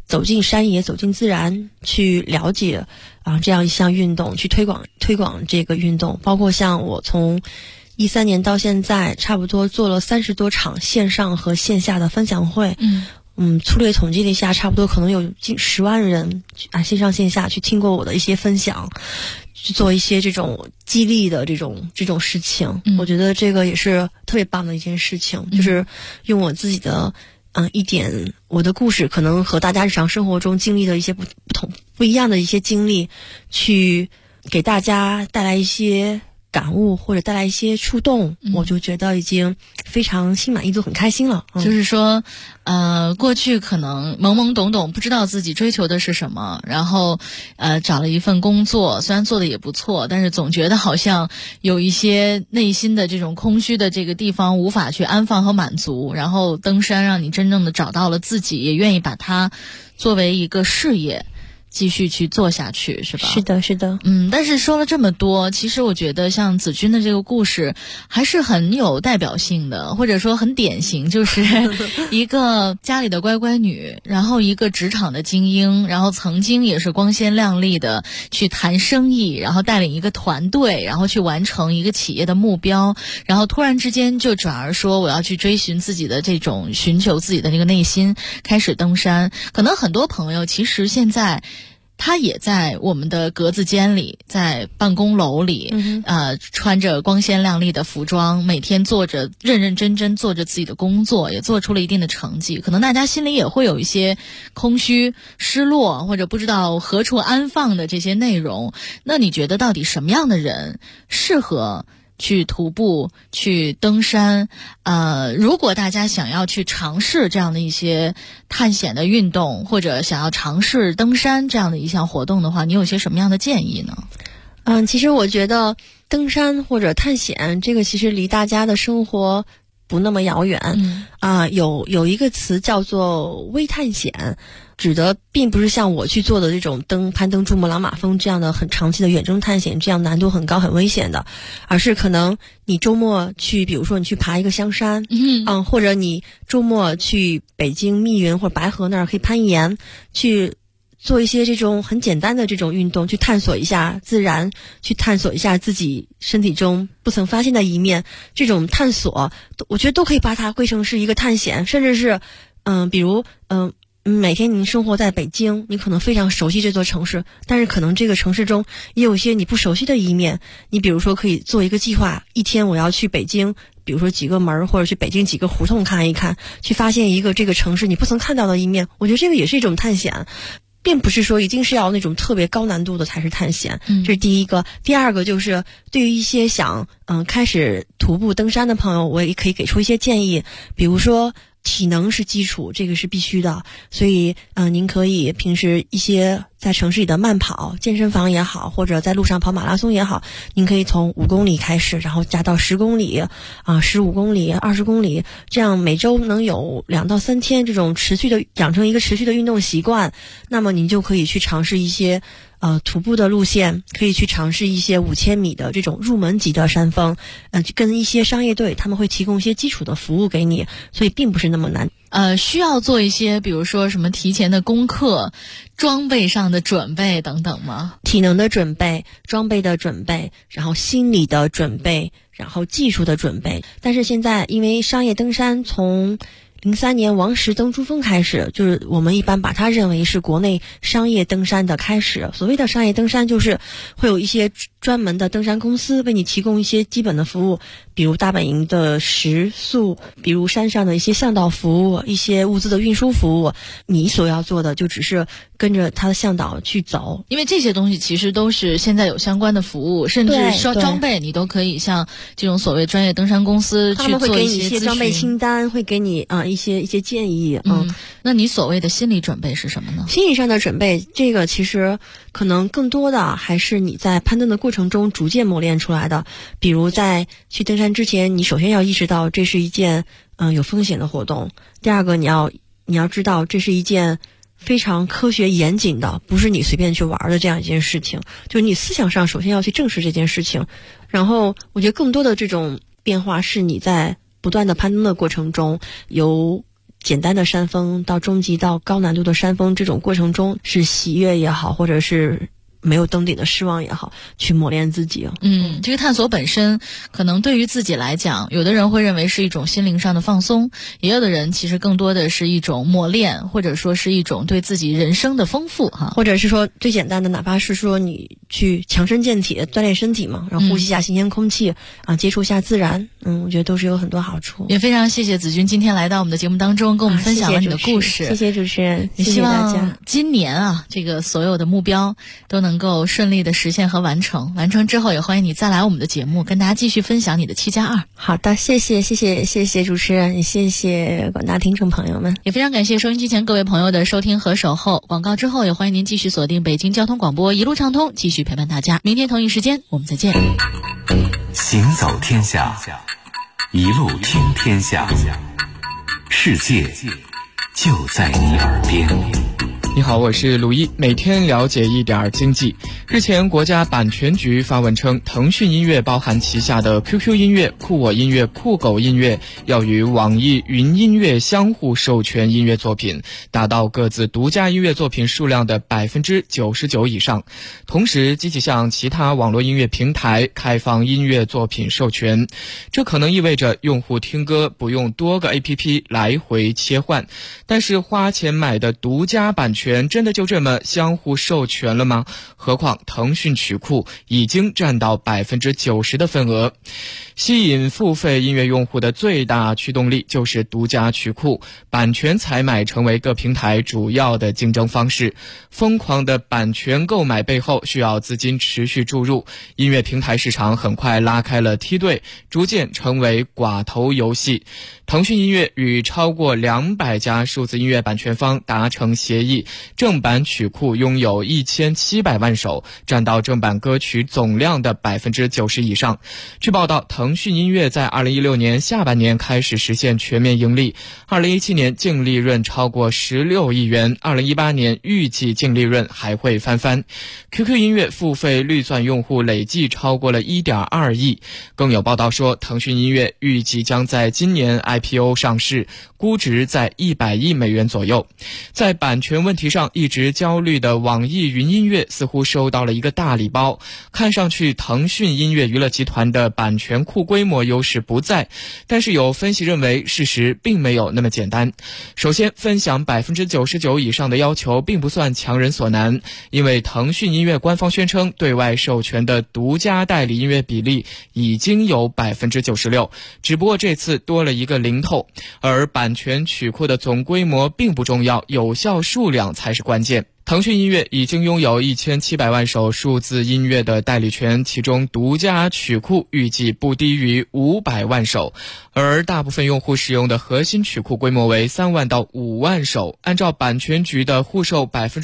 走进山野，走进自然，去了解这样一项运动，去推广这个运动。包括像我从13年到现在，差不多做了30多场线上和线下的分享会。粗略统计了一下，差不多可能有近10万人线上线下去听过我的一些分享，去做一些这种激励的这种事情。我觉得这个也是特别棒的一件事情，就是用我自己的一点我的故事，可能和大家日常生活中经历的一些不一样的一些经历，去给大家带来一些感悟或者带来一些触动，我就觉得已经非常心满意足，很开心了。 就是说过去可能懵懵懂懂不知道自己追求的是什么，然后找了一份工作，虽然做的也不错，但是总觉得好像有一些内心的这种空虚的这个地方无法去安放和满足，然后登山让你真正的找到了自己，也愿意把它作为一个事业继续去做下去，是吧？ 是的，是的。 但是说了这么多，其实我觉得像子君的这个故事还是很有代表性的，或者说很典型，就是一个家里的乖乖女，然后一个职场的精英，然后曾经也是光鲜亮丽的去谈生意，然后带领一个团队，然后去完成一个企业的目标，然后突然之间就转而说我要去追寻自己的这种寻求自己的那个内心，开始登山。可能很多朋友其实现在他也在我们的格子间里，在办公楼里，穿着光鲜亮丽的服装，每天做着认认真真做着自己的工作，也做出了一定的成绩。可能大家心里也会有一些空虚、失落，或者不知道何处安放的这些内容。那你觉得到底什么样的人适合去徒步，去登山？如果大家想要去尝试这样的一些探险的运动，或者想要尝试登山这样的一项活动的话，你有些什么样的建议呢？ 其实我觉得登山或者探险这个其实离大家的生活不那么遥远。有一个词叫做微探险，指的并不是像我去做的这种攀登珠穆朗玛峰这样的很长期的远征探险，这样难度很高很危险的，而是可能你周末去，比如说你去爬一个香山，或者你周末去北京密云或者白河那儿可以攀岩，去做一些这种很简单的这种运动，去探索一下自然，去探索一下自己身体中不曾发现的一面。这种探索我觉得都可以把它归成是一个探险，甚至是比如每天你生活在北京，你可能非常熟悉这座城市，但是可能这个城市中也有一些你不熟悉的一面。你比如说可以做一个计划，一天我要去北京，比如说几个门或者去北京几个胡同看一看，去发现一个这个城市你不曾看到的一面。我觉得这个也是一种探险，并不是说一定是要那种特别高难度的才是探险。这是第一个。第二个就是对于一些想开始徒步登山的朋友，我也可以给出一些建议。比如说体能是基础，这个是必须的，所以您可以平时一些在城市里的慢跑，健身房也好，或者在路上跑马拉松也好，您可以从5公里开始，然后加到10公里15公里、20公里，这样每周能有2到3天这种持续的养成一个持续的运动习惯。那么您就可以去尝试一些徒步的路线，可以去尝试一些5000米的这种入门级的山峰，跟一些商业队他们会提供一些基础的服务给你，所以并不是那么难。 需要做一些比如说什么提前的功课、装备上的准备等等吗？ 体能的准备、装备的准备，然后心理的准备，然后技术的准备。但是现在因为商业登山从03年王石登珠峰开始，就是我们一般把它认为是国内商业登山的开始。所谓的商业登山就是会有一些专门的登山公司为你提供一些基本的服务，比如大本营的食宿，比如山上的一些向导服务，一些物资的运输服务。你所要做的就只是跟着他的向导去走， 因为这些东西其实都是现在有相关的服务，甚至装备你都可以像这种所谓专业登山公司去做一些咨询，他们会给你一些装备清单，会给你一些建议。 那你所谓的心理准备是什么呢？ 心理上的准备，这个其实可能更多的还是你在攀登的过程中逐渐磨练出来的。比如在去登山之前，你首先要意识到这是一件有风险的活动。第二个，你要知道这是一件非常科学严谨的，不是你随便去玩的这样一件事情。就是你思想上首先要去正视这件事情。然后我觉得更多的这种变化是你在不断的攀登的过程中，由简单的山峰到中级到高难度的山峰，这种过程中是喜悦也好，或者是没有登顶的失望也好，去磨练自己。 这个探索本身可能对于自己来讲，有的人会认为是一种心灵上的放松，也有的人其实更多的是一种磨练，或者说是一种对自己人生的丰富哈。 或者是说最简单的，哪怕是说你去强身健体锻炼身体嘛，然后呼吸一下新鲜空气接触一下自然，我觉得都是有很多好处。 也非常谢谢子君今天来到我们的节目当中，跟我们分享了你的故事。 谢谢主持人， 也希望今年这个所有的目标都能够顺利的实现和完成之后，也欢迎你再来我们的节目，跟大家继续分享你的7+2。 好的，谢谢主持人，也谢谢广大听众朋友们， 也非常感谢收音机前各位朋友的收听和守候。广告之后，也欢迎您继续锁定北京交通广播一路畅通，继续陪伴大家。明天同一时间我们再见。 行走天下，一路听天下，世界就在你耳边。 你好，我是鲁一，每天了解一点经济。日前，国家版权局发文称，腾讯音乐包含旗下的 QQ 音乐、酷我音乐、酷狗音乐要与网易云音乐相互授权音乐作品，达到各自独家音乐作品数量的99%以上。同时，积极向其他网络音乐平台开放音乐作品授权。这可能意味着用户听歌不用多个 APP 来回切换，但是花钱买的独家版权真的就这么相互授权了吗？何况腾讯曲库已经占到90%的份额。吸引付费音乐用户的最大驱动力就是独家曲库，版权采买成为各平台主要的竞争方式。疯狂的版权购买背后需要资金持续注入，音乐平台市场很快拉开了梯队，逐渐成为寡头游戏。腾讯音乐与超过200家数字音乐版权方达成协议，正版曲库拥有1700万首，占到正版歌曲总量的90%以上。据报道，腾讯音乐在2016年下半年开始实现全面盈利，2017年净利润超过16亿元，2018年预计净利润还会翻番。QQ 音乐付费绿钻用户累计超过了 1.2 亿。更有报道说，腾讯音乐预计将在今年 IPO 上市，估值在100亿美元左右。在版权问题上一直焦虑的网易云音乐似乎收到了一个大礼包，看上去腾讯音乐娱乐集团的版权库规模优势不在，但是有分析认为事实并没有那么简单。首先，分享99%以上的要求并不算强人所难，因为腾讯音乐官方宣称对外授权的独家代理音乐比例已经有96%，只不过这次多了一个零头。而版权曲库的总规模并不重要，有效数量才是关键。腾讯音乐已经拥有1700万首数字音乐的代理权，其中独家曲库预计不低于500万首，而大部分用户使用的核心曲库规模为3万到5万首。按照版权局的互授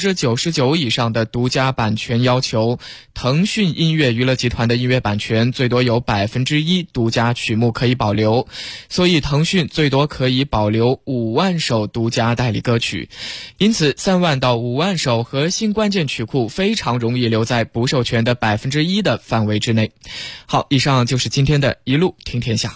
99%以上的独家版权要求，腾讯音乐娱乐集团的音乐版权最多有1%独家曲目可以保留，所以腾讯最多可以保留5万首独家代理歌曲。因此3万到5万首核心关键曲库非常容易留在不授权的1%的范围之内。好，以上就是今天的一路听天下。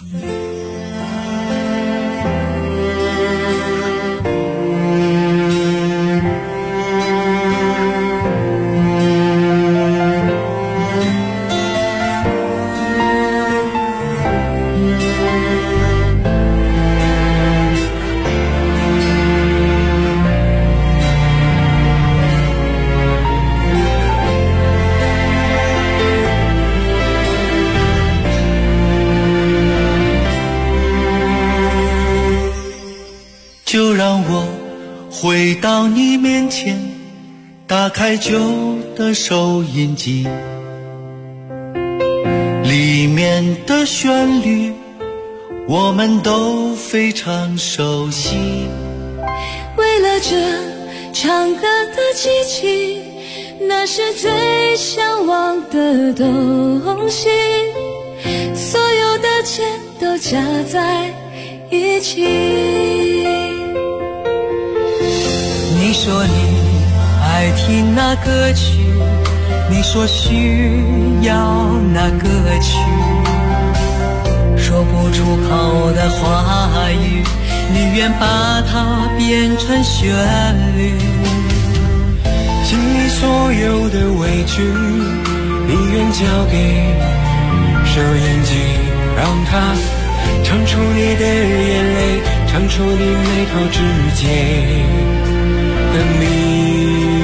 就让我回到你面前，打开旧的收音机，里面的旋律我们都非常熟悉。 为了这唱歌的机器，那是最向往的东西，所有的钱都加在一起。 你说你爱听那歌曲，你说需要那歌曲，说不出口的话语， 你愿把它变成旋律，心里所有的委屈，你愿交给收音机，让它唱出你的眼泪，唱出你眉头之间的秘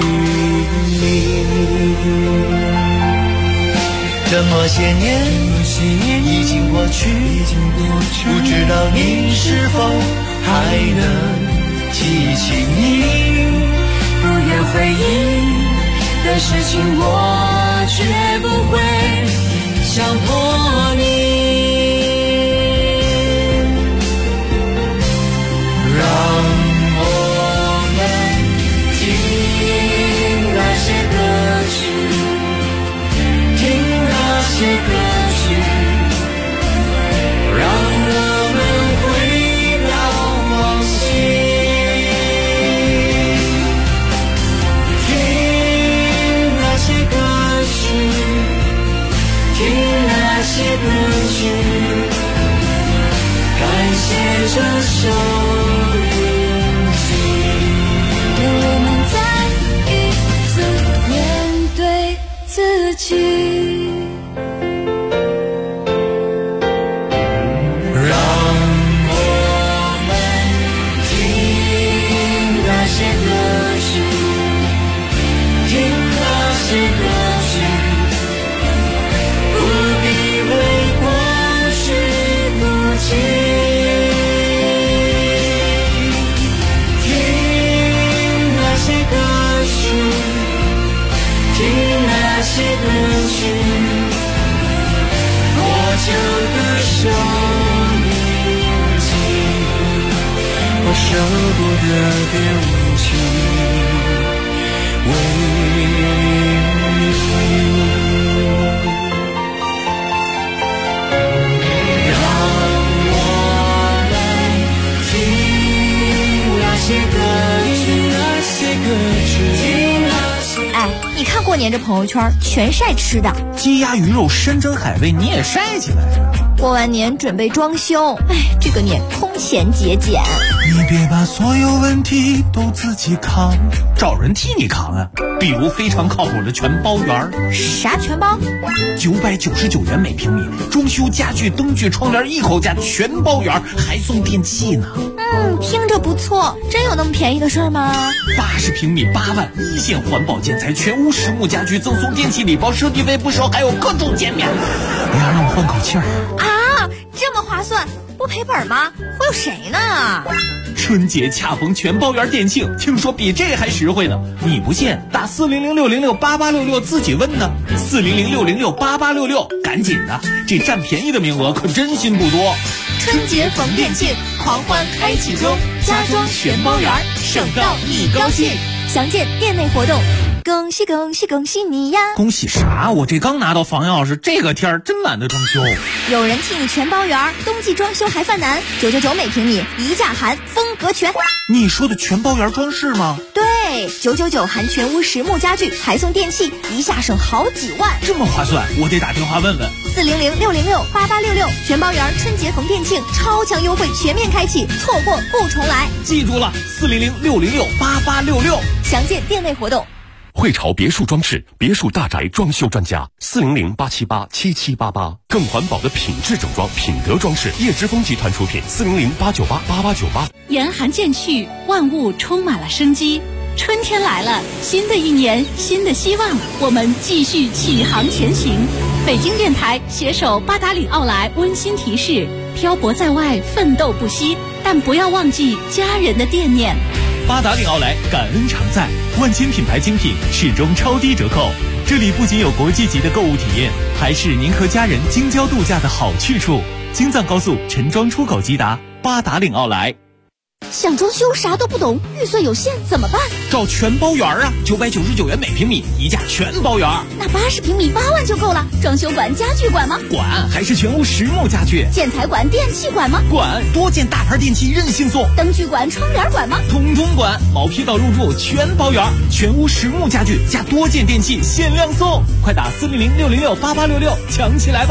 密。这么些年已经过去，不知道你是否还能记起你不愿回忆的事情，我绝不会强迫你。让我们听那些歌曲，听那些歌曲，让我们回到往昔，听那些歌曲，听那些歌曲，感谢这首音机， 让我们再一次面对自己。 舍不得丢弃让我们听那些歌曲，那些歌曲。 哎，你看过年这朋友圈全晒吃的， 鸡鸭鱼肉山珍海味你也晒起来呀。 过完年准备装修，哎，这个年空前节俭。 你别把所有问题都自己扛，找人替你扛啊！比如非常靠谱的全包园。 啥全包 ？999元每平米，装修家具、灯具、窗帘一口价，全包圆，还送电器呢。 听着不错，真有那么便宜的事儿吗 ？80平米8万，一线环保建材，全屋实木家居，赠送电器礼包，设计费不收，还有各种减免。哎呀，让我换口气儿啊！这么划算，不赔本吗？忽悠谁呢？ 春节恰逢全包圆店庆，听说比这还实惠呢。你不信，打400-606-8866自己问呢。400-606-8866，赶紧的，这占便宜的名额可真心不多。 春节逢店庆，狂欢开启中，家装全包圆，省到你高兴。详见店内活动。恭喜恭喜恭喜你呀！ 恭喜啥？我这刚拿到房钥匙，这个天儿真懒得装修。 有人替你全包圆，冬季装修还犯难，999每平米，一价含，风格全。 你说的全包圆装饰吗？ 对，999含全屋实木家具，还送电器，一下省好几万。 这么划算，我得打电话问问。 400-606-8866，全包圆春节逢店庆，超强优惠全面开启，错过不重来。 记住了，400-606-8866， 详见店内活动。 汇潮别墅装饰，别墅大宅装修专家，400-878-7788，更环保的品质整装，品德装饰，叶之峰集团出品，400-898-8898。 严寒渐去，万物充满了生机。春天来了，新的一年，新的希望，我们继续启航前行。北京电台携手八达岭奥莱温馨提示：漂泊在外，奋斗不息，但不要忘记家人的惦念。 八达岭奥莱感恩常在，万千品牌精品始终超低折扣。这里不仅有国际级的购物体验，还是您和家人京郊度假的好去处。京藏高速陈庄出口即达，八达岭奥莱。 想装修啥都不懂，预算有限怎么办？ 找全包圆啊，999元每平米，一价全包圆。 那80平米8万就够了。装修管、家具管吗？ 管，还是全屋实木家具。 建材管、电器管吗？ 管，多件大牌电器任性送。 灯具管、窗帘管吗？ 统统管，毛坯到入住全包圆，全屋实木家具加多件电器限量送，快打400-606-8866抢起来吧。